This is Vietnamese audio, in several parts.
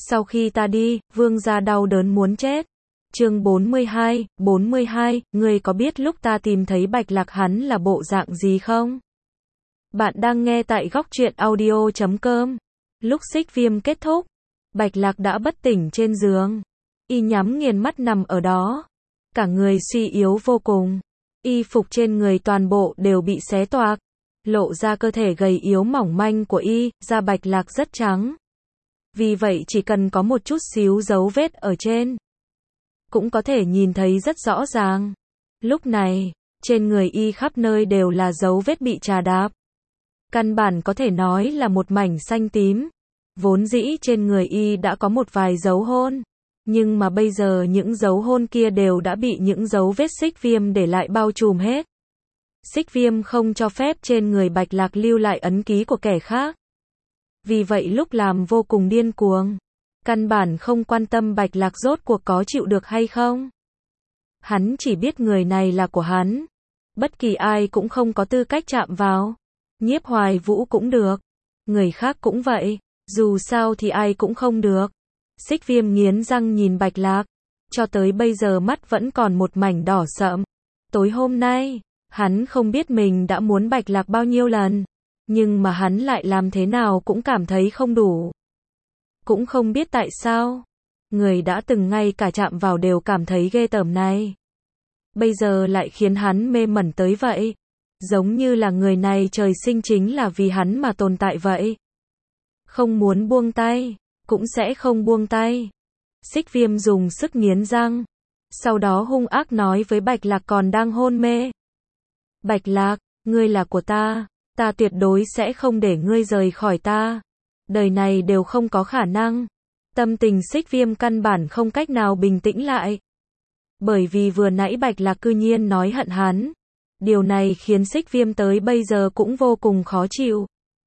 Sau khi ta đi, vương gia đau đớn muốn chết. Chương 42, ngươi có biết lúc ta tìm thấy Bạch Lạc hắn là bộ dạng gì không? Bạn đang nghe tại góc truyện audio.com. Lúc xích viêm kết thúc, Bạch Lạc đã bất tỉnh trên giường. Y nhắm nghiền mắt nằm ở đó. Cả người suy yếu vô cùng. Y phục trên người toàn bộ đều bị xé toạc. Lộ ra cơ thể gầy yếu mỏng manh của y, da Bạch Lạc rất trắng. Vì vậy chỉ cần có một chút xíu dấu vết ở trên, cũng có thể nhìn thấy rất rõ ràng. Lúc này, trên người y khắp nơi đều là dấu vết bị trà đạp. Căn bản có thể nói là một mảnh xanh tím. Vốn dĩ trên người y đã có một vài dấu hôn. Nhưng mà bây giờ những dấu hôn kia đều đã bị những dấu vết xích viêm để lại bao trùm hết. Xích viêm không cho phép trên người Bạch Lạc lưu lại ấn ký của kẻ khác. Vì vậy lúc làm vô cùng điên cuồng. Căn bản không quan tâm Bạch Lạc rốt cuộc có chịu được hay không. Hắn chỉ biết người này là của hắn. Bất kỳ ai cũng không có tư cách chạm vào. Nhiếp Hoài Vũ cũng được. Người khác cũng vậy. Dù sao thì ai cũng không được. Xích viêm nghiến răng nhìn Bạch Lạc. Cho tới bây giờ mắt vẫn còn một mảnh đỏ sậm. Tối hôm nay, hắn không biết mình đã muốn Bạch Lạc bao nhiêu lần. Nhưng mà hắn lại làm thế nào cũng cảm thấy không đủ. Cũng không biết tại sao. Người đã từng ngay cả chạm vào đều cảm thấy ghê tởm này. Bây giờ lại khiến hắn mê mẩn tới vậy. Giống như là người này trời sinh chính là vì hắn mà tồn tại vậy. Không muốn buông tay, cũng sẽ không buông tay. Xích viêm dùng sức nghiến răng. Sau đó hung ác nói với Bạch Lạc còn đang hôn mê. Bạch Lạc, ngươi là của ta. Ta tuyệt đối sẽ không để ngươi rời khỏi ta. Đời này đều không có khả năng. Tâm tình xích viêm căn bản không cách nào bình tĩnh lại. Bởi vì vừa nãy Bạch Lạc cư nhiên nói hận hắn. Điều này khiến xích viêm tới bây giờ cũng vô cùng khó chịu.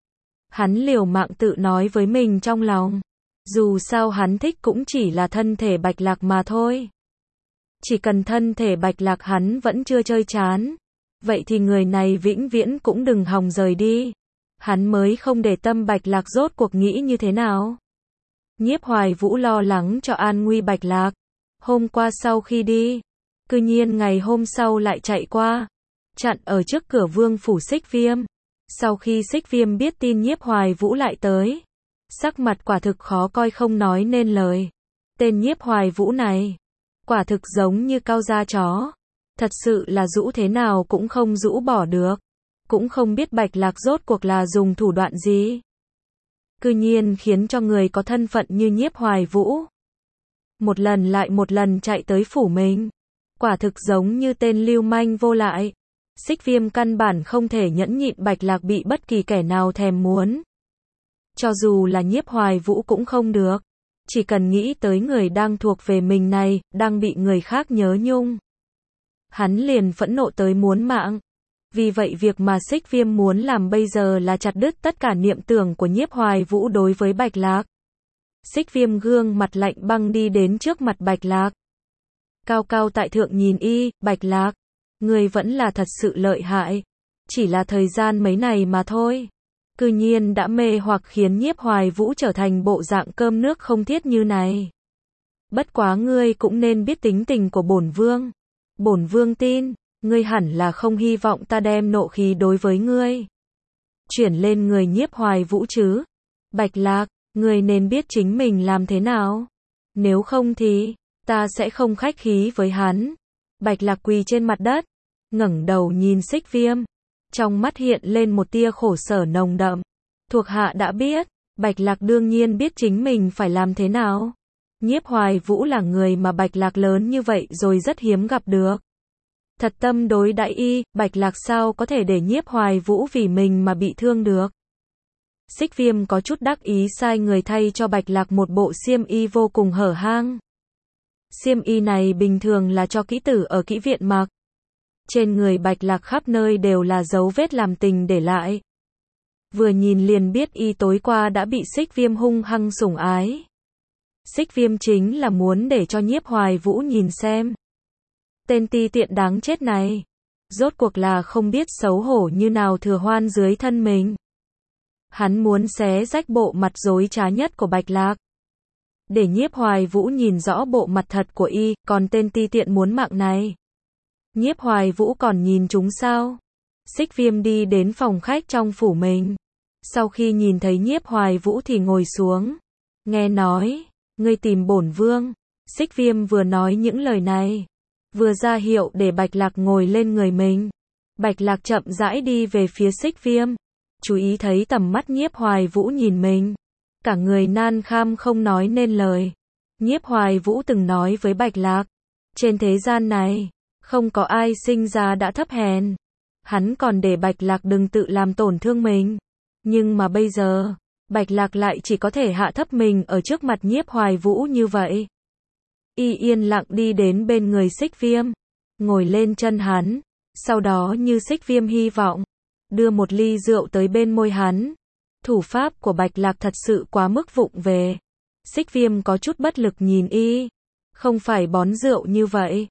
Hắn liều mạng tự nói với mình trong lòng. Dù sao hắn thích cũng chỉ là thân thể Bạch Lạc mà thôi. Chỉ cần thân thể Bạch Lạc hắn vẫn chưa chơi chán. Vậy thì người này vĩnh viễn cũng đừng hòng rời đi. Hắn mới không để tâm Bạch Lạc rốt cuộc nghĩ như thế nào. Nhiếp Hoài Vũ lo lắng cho an nguy Bạch Lạc. Hôm qua sau khi đi, cư nhiên ngày hôm sau lại chạy qua, chặn ở trước cửa vương phủ xích viêm. Sau khi xích viêm biết tin Nhiếp Hoài Vũ lại tới, sắc mặt quả thực khó coi không nói nên lời. Tên Nhiếp Hoài Vũ này, quả thực giống như cao da chó. Thật sự là rũ thế nào cũng không rũ bỏ được. Cũng không biết Bạch Lạc rốt cuộc là dùng thủ đoạn gì. Cư nhiên khiến cho người có thân phận như Nhiếp Hoài Vũ. Một lần lại một lần chạy tới phủ mình. Quả thực giống như tên lưu manh vô lại. Xích viêm căn bản không thể nhẫn nhịn Bạch Lạc bị bất kỳ kẻ nào thèm muốn. Cho dù là Nhiếp Hoài Vũ cũng không được. Chỉ cần nghĩ tới người đang thuộc về mình này, đang bị người khác nhớ nhung. Hắn liền phẫn nộ tới muốn mạng. Vì vậy việc mà xích viêm muốn làm bây giờ là chặt đứt tất cả niệm tưởng của Nhiếp Hoài Vũ đối với Bạch Lạc. Xích viêm gương mặt lạnh băng đi đến trước mặt Bạch Lạc. Cao cao tại thượng nhìn y, Bạch Lạc. Người vẫn là thật sự lợi hại. Chỉ là thời gian mấy này mà thôi. Cư nhiên đã mê hoặc khiến Nhiếp Hoài Vũ trở thành bộ dạng cơm nước không thiết như này. Bất quá ngươi cũng nên biết tính tình của bổn vương. Bổn vương tin, ngươi hẳn là không hy vọng ta đem nộ khí đối với ngươi chuyển lên người Nhiếp Hoài Vũ chứ. Bạch Lạc, ngươi nên biết chính mình làm thế nào. Nếu không thì, ta sẽ không khách khí với hắn. Bạch Lạc quỳ trên mặt đất, ngẩng đầu nhìn xích viêm. Trong mắt hiện lên một tia khổ sở nồng đậm. Thuộc hạ đã biết, Bạch Lạc đương nhiên biết chính mình phải làm thế nào. Nhiếp Hoài Vũ là người mà Bạch Lạc lớn như vậy rồi rất hiếm gặp được. Thật tâm đối đãi y, Bạch Lạc sao có thể để Nhiếp Hoài Vũ vì mình mà bị thương được. Xích viêm có chút đắc ý sai người thay cho Bạch Lạc một bộ xiêm y vô cùng hở hang. Xiêm y này bình thường là cho kỹ tử ở kỹ viện mặc. Trên người Bạch Lạc khắp nơi đều là dấu vết làm tình để lại. Vừa nhìn liền biết y tối qua đã bị xích viêm hung hăng sủng ái. Xích viêm chính là muốn để cho Nhiếp Hoài Vũ nhìn xem. Tên ti tiện đáng chết này. Rốt cuộc là không biết xấu hổ như nào thừa hoan dưới thân mình. Hắn muốn xé rách bộ mặt dối trá nhất của Bạch Lạc. để Nhiếp Hoài Vũ nhìn rõ bộ mặt thật của y, còn tên ti tiện muốn mạng này. Nhiếp Hoài Vũ còn nhìn chúng sao? Xích Viêm đi đến phòng khách trong phủ mình. Sau khi nhìn thấy Nhiếp Hoài Vũ thì ngồi xuống. Nghe nói, ngươi tìm bổn vương. Xích Viêm vừa nói những lời này, vừa ra hiệu để Bạch Lạc ngồi lên người mình. Bạch Lạc chậm rãi đi về phía Xích Viêm. Chú ý thấy tầm mắt Nhiếp Hoài Vũ nhìn mình. Cả người nan kham không nói nên lời. Nhiếp Hoài Vũ từng nói với Bạch Lạc, trên thế gian này, không có ai sinh ra đã thấp hèn. Hắn còn để Bạch Lạc đừng tự làm tổn thương mình. Nhưng mà bây giờ, Bạch Lạc lại chỉ có thể hạ thấp mình ở trước mặt Nhiếp Hoài Vũ như vậy. Y yên lặng đi đến bên người Xích Viêm, ngồi lên chân hắn, sau đó như Xích Viêm hy vọng, đưa một ly rượu tới bên môi hắn. Thủ pháp của Bạch Lạc thật sự quá mức vụng về. Xích Viêm có chút bất lực nhìn y. Không phải bón rượu như vậy.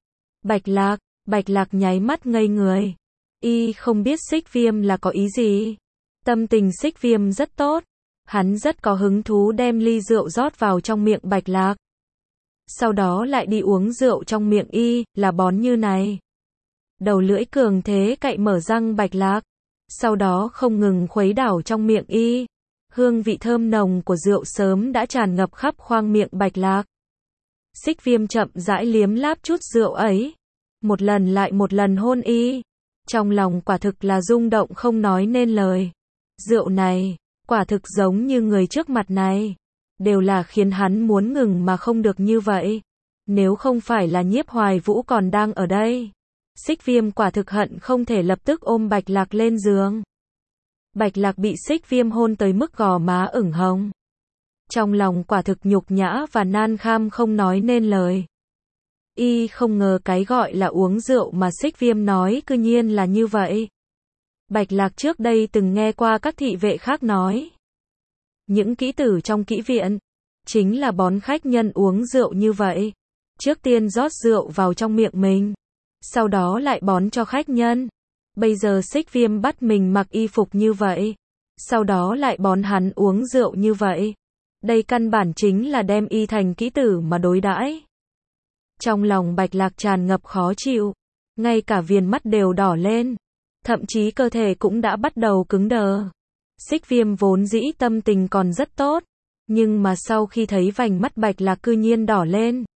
Bạch Lạc nháy mắt ngây người. Y không biết Xích Viêm là có ý gì. Tâm tình Xích Viêm rất tốt. Hắn rất có hứng thú đem ly rượu rót vào trong miệng Bạch Lạc. Sau đó lại đi uống rượu trong miệng y, là bón như này. Đầu lưỡi cường thế cạy mở răng Bạch Lạc. Sau đó không ngừng khuấy đảo trong miệng y. Hương vị thơm nồng của rượu sớm đã tràn ngập khắp khoang miệng Bạch Lạc. Xích Viêm chậm rãi liếm láp chút rượu ấy. Một lần lại một lần hôn y. Trong lòng quả thực là rung động không nói nên lời. Rượu này, quả thực giống như người trước mặt này. Đều là khiến hắn muốn ngừng mà không được như vậy. Nếu không phải là Nhiếp Hoài Vũ còn đang ở đây. Xích Viêm quả thực hận không thể lập tức ôm Bạch Lạc lên giường. Bạch Lạc bị Xích Viêm hôn tới mức gò má ửng hồng. Trong lòng quả thực nhục nhã và nan kham không nói nên lời. Y không ngờ cái gọi là uống rượu mà Xích Viêm nói cư nhiên là như vậy. Bạch Lạc trước đây từng nghe qua các thị vệ khác nói. Những kỹ tử trong kỹ viện, chính là bón khách nhân uống rượu như vậy. Trước tiên rót rượu vào trong miệng mình. Sau đó lại bón cho khách nhân. Bây giờ Xích Viêm bắt mình mặc y phục như vậy. Sau đó lại bón hắn uống rượu như vậy. Đây căn bản chính là đem y thành kỹ tử mà đối đãi. Trong lòng Bạch Lạc tràn ngập khó chịu. Ngay cả viền mắt đều đỏ lên. Thậm chí cơ thể cũng đã bắt đầu cứng đờ. Xích Viêm vốn dĩ tâm tình còn rất tốt. Nhưng mà sau khi thấy vành mắt Bạch Lạc cư nhiên đỏ lên.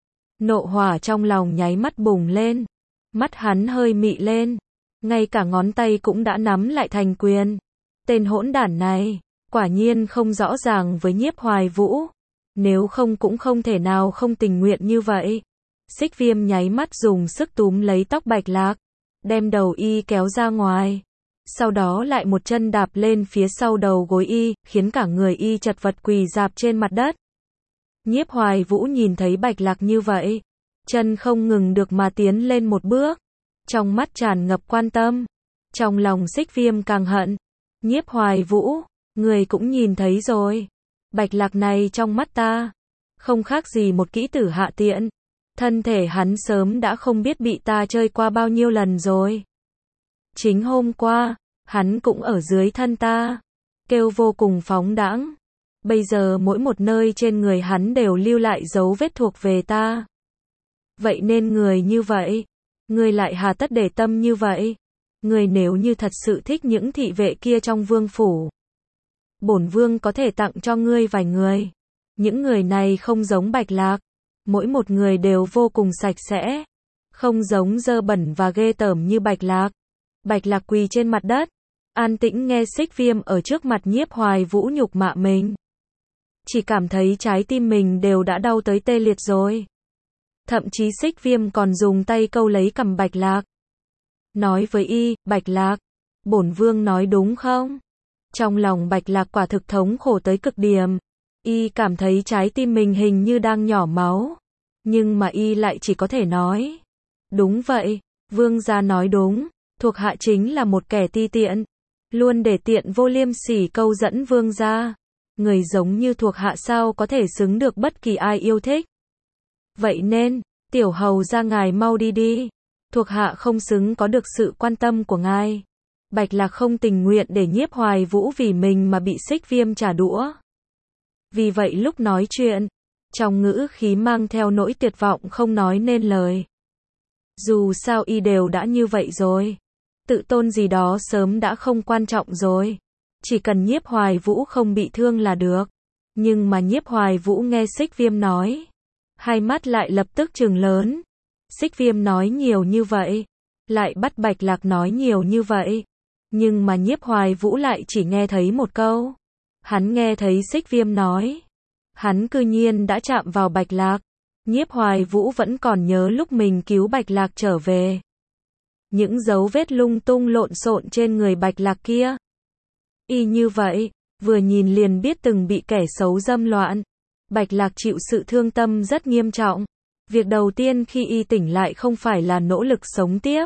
Nộ hỏa trong lòng nháy mắt bùng lên. Mắt hắn hơi mị lên. Ngay cả ngón tay cũng đã nắm lại thành quyền. Tên hỗn đản này, quả nhiên không rõ ràng với Nhiếp Hoài Vũ. Nếu không cũng không thể nào không tình nguyện như vậy. Xích Viêm nháy mắt dùng sức túm lấy tóc Bạch Lạc. Đem đầu y kéo ra ngoài. Sau đó lại một chân đạp lên phía sau đầu gối y, khiến cả người y chật vật quỳ rạp trên mặt đất. Nhiếp Hoài Vũ nhìn thấy Bạch Lạc như vậy. Chân không ngừng được mà tiến lên một bước. Trong mắt tràn ngập quan tâm. Trong lòng Xích Viêm càng hận. Nhiếp Hoài Vũ, người cũng nhìn thấy rồi. Bạch Lạc này trong mắt ta, không khác gì một kỹ tử hạ tiện. Thân thể hắn sớm đã không biết bị ta chơi qua bao nhiêu lần rồi. Chính hôm qua, hắn cũng ở dưới thân ta. Kêu vô cùng phóng đãng. Bây giờ mỗi một nơi trên người hắn đều lưu lại dấu vết thuộc về ta. Vậy nên người như vậy, người lại hà tất để tâm như vậy. Người nếu như thật sự thích những thị vệ kia trong vương phủ, bổn vương có thể tặng cho ngươi vài người. Những người này không giống Bạch Lạc. Mỗi một người đều vô cùng sạch sẽ. Không giống dơ bẩn và ghê tởm như Bạch Lạc. Bạch Lạc quỳ trên mặt đất. An tĩnh nghe Xích Viêm ở trước mặt Nhiếp Hoài Vũ nhục mạ mình. Chỉ cảm thấy trái tim mình đều đã đau tới tê liệt rồi. Thậm chí Xích Viêm còn dùng tay câu lấy cằm Bạch Lạc. Nói với y, Bạch Lạc, bổn vương nói đúng không? Trong lòng Bạch Lạc quả thực thống khổ tới cực điểm. Y cảm thấy trái tim mình hình như đang nhỏ máu. Nhưng mà y lại chỉ có thể nói. Đúng vậy, vương gia nói đúng. Thuộc hạ chính là một kẻ ti tiện. Luôn để tiện vô liêm sỉ câu dẫn vương gia. Người giống như thuộc hạ sao có thể xứng được bất kỳ ai yêu thích. Vậy nên, tiểu hầu ra ngài mau đi đi. Thuộc hạ không xứng có được sự quan tâm của ngài. Bạch Lạc không tình nguyện để Nhiếp Hoài Vũ vì mình mà bị Xích Viêm trả đũa. Vì vậy lúc nói chuyện, trong ngữ khí mang theo nỗi tuyệt vọng không nói nên lời. Dù sao y đều đã như vậy rồi. Tự tôn gì đó sớm đã không quan trọng rồi. Chỉ cần Nhiếp Hoài Vũ không bị thương là được. Nhưng mà Nhiếp Hoài Vũ nghe Xích Viêm nói. Hai mắt lại lập tức trừng lớn. Xích Viêm nói nhiều như vậy. Lại bắt Bạch Lạc nói nhiều như vậy. Nhưng mà Nhiếp Hoài Vũ lại chỉ nghe thấy một câu. Hắn nghe thấy Xích Viêm nói. Hắn cư nhiên đã chạm vào Bạch Lạc. Nhiếp Hoài Vũ vẫn còn nhớ lúc mình cứu Bạch Lạc trở về. Những dấu vết lung tung lộn xộn trên người Bạch Lạc kia. Y như vậy, vừa nhìn liền biết từng bị kẻ xấu dâm loạn. Bạch Lạc chịu sự thương tâm rất nghiêm trọng. Việc đầu tiên khi y tỉnh lại không phải là nỗ lực sống tiếp,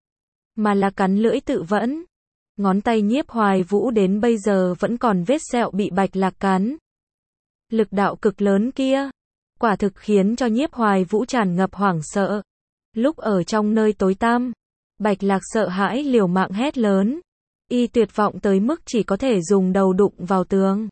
mà là cắn lưỡi tự vẫn. Ngón tay Nhiếp Hoài Vũ đến bây giờ vẫn còn vết sẹo bị Bạch Lạc cắn. Lực đạo cực lớn kia, quả thực khiến cho Nhiếp Hoài Vũ tràn ngập hoảng sợ. Lúc ở trong nơi tối tăm, Bạch Lạc sợ hãi liều mạng hét lớn. Y tuyệt vọng tới mức chỉ có thể dùng đầu đụng vào tường.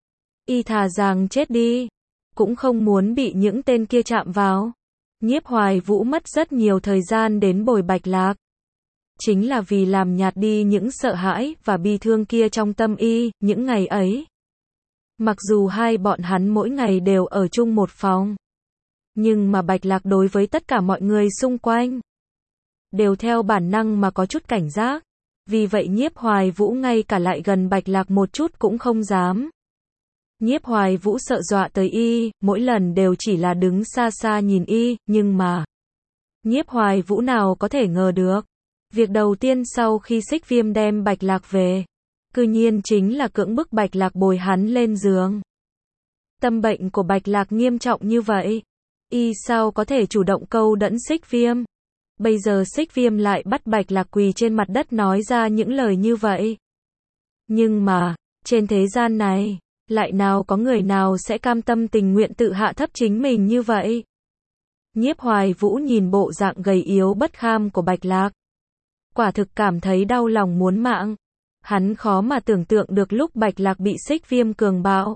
Y thà rằng chết đi, cũng không muốn bị những tên kia chạm vào. Nhiếp Hoài Vũ mất rất nhiều thời gian đến bồi Bạch Lạc. Chính là vì làm nhạt đi những sợ hãi và bi thương kia trong tâm y, những ngày ấy. Mặc dù hai bọn hắn mỗi ngày đều ở chung một phòng. Nhưng mà Bạch Lạc đối với tất cả mọi người xung quanh đều theo bản năng mà có chút cảnh giác. Vì vậy Nhiếp Hoài Vũ ngay cả lại gần Bạch Lạc một chút cũng không dám. Nhiếp Hoài Vũ sợ dọa tới y, mỗi lần đều chỉ là đứng xa xa nhìn y, nhưng mà Nhiếp Hoài Vũ nào có thể ngờ được. Việc đầu tiên sau khi Xích Viêm đem Bạch Lạc về, cư nhiên chính là cưỡng bức Bạch Lạc bồi hắn lên giường. Tâm bệnh của Bạch Lạc nghiêm trọng như vậy, y sao có thể chủ động câu đẫn Xích Viêm. Bây giờ Xích Viêm lại bắt Bạch Lạc quỳ trên mặt đất nói ra những lời như vậy. Nhưng mà, trên thế gian này, lại nào có người nào sẽ cam tâm tình nguyện tự hạ thấp chính mình như vậy. Nhiếp Hoài Vũ nhìn bộ dạng gầy yếu bất kham của Bạch Lạc. Quả thực cảm thấy đau lòng muốn mạng. Hắn khó mà tưởng tượng được lúc Bạch Lạc bị Xích Viêm cường bạo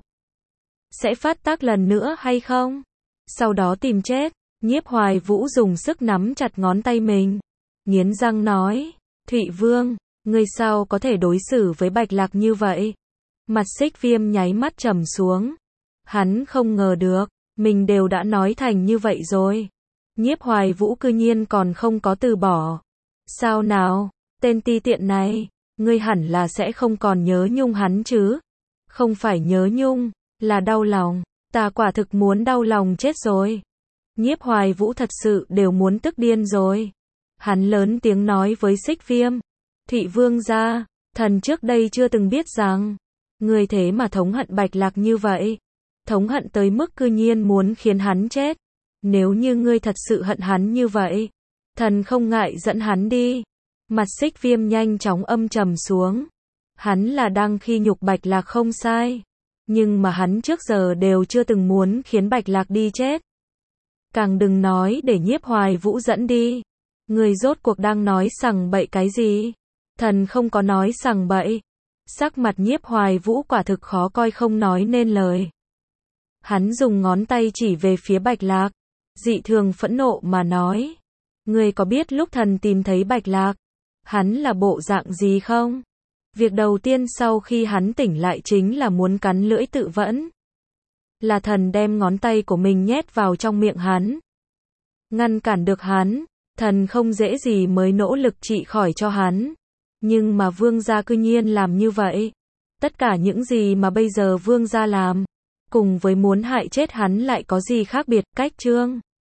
sẽ phát tác lần nữa hay không. Sau đó tìm chết. Nhiếp Hoài Vũ dùng sức nắm chặt ngón tay mình, nghiến răng nói, Thụy Vương, ngươi sao có thể đối xử với Bạch Lạc như vậy? Mặt Xích Viêm nháy mắt trầm xuống. Hắn không ngờ được, mình đều đã nói thành như vậy rồi. Nhiếp Hoài Vũ cư nhiên còn không có từ bỏ. Sao nào, tên ti tiện này, ngươi hẳn là sẽ không còn nhớ nhung hắn chứ? Không phải nhớ nhung, là đau lòng. Ta quả thực muốn đau lòng chết rồi. Nhiếp Hoài Vũ thật sự đều muốn tức điên rồi. Hắn lớn tiếng nói với Xích Viêm, Thụy Vương gia, thần trước đây chưa từng biết rằng ngươi thế mà thống hận Bạch Lạc như vậy. Thống hận tới mức cư nhiên muốn khiến hắn chết. Nếu như ngươi thật sự hận hắn như vậy, thần không ngại dẫn hắn đi. Mặt Xích Viêm nhanh chóng âm trầm xuống. Hắn là đang khi nhục Bạch Lạc không sai. Nhưng mà hắn trước giờ đều chưa từng muốn khiến Bạch Lạc đi chết. Càng đừng nói để Nhiếp Hoài Vũ dẫn đi. Người rốt cuộc đang nói sằng bậy cái gì? Thần không có nói sằng bậy. Sắc mặt Nhiếp Hoài Vũ quả thực khó coi không nói nên lời. Hắn dùng ngón tay chỉ về phía Bạch Lạc, dị thường phẫn nộ mà nói. Ngươi có biết lúc thần tìm thấy Bạch Lạc, hắn là bộ dạng gì không? Việc đầu tiên sau khi hắn tỉnh lại chính là muốn cắn lưỡi tự vẫn. Là thần đem ngón tay của mình nhét vào trong miệng hắn. Ngăn cản được hắn, thần không dễ gì mới nỗ lực trị khỏi cho hắn. Nhưng mà vương gia cư nhiên làm như vậy. Tất cả những gì mà bây giờ vương gia làm, cùng với muốn hại chết hắn lại có gì khác biệt, cách chương.